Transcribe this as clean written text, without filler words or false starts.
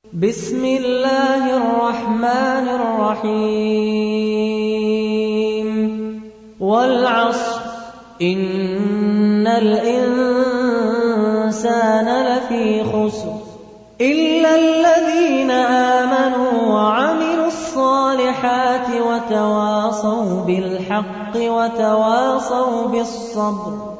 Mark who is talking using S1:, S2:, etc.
S1: بسم الله الرحمن الرحيم والعصر إن الإنسان لفي خسر إلا الذين آمنوا وعملوا الصالحات وتواصوا بالحق وتواصوا بالصبر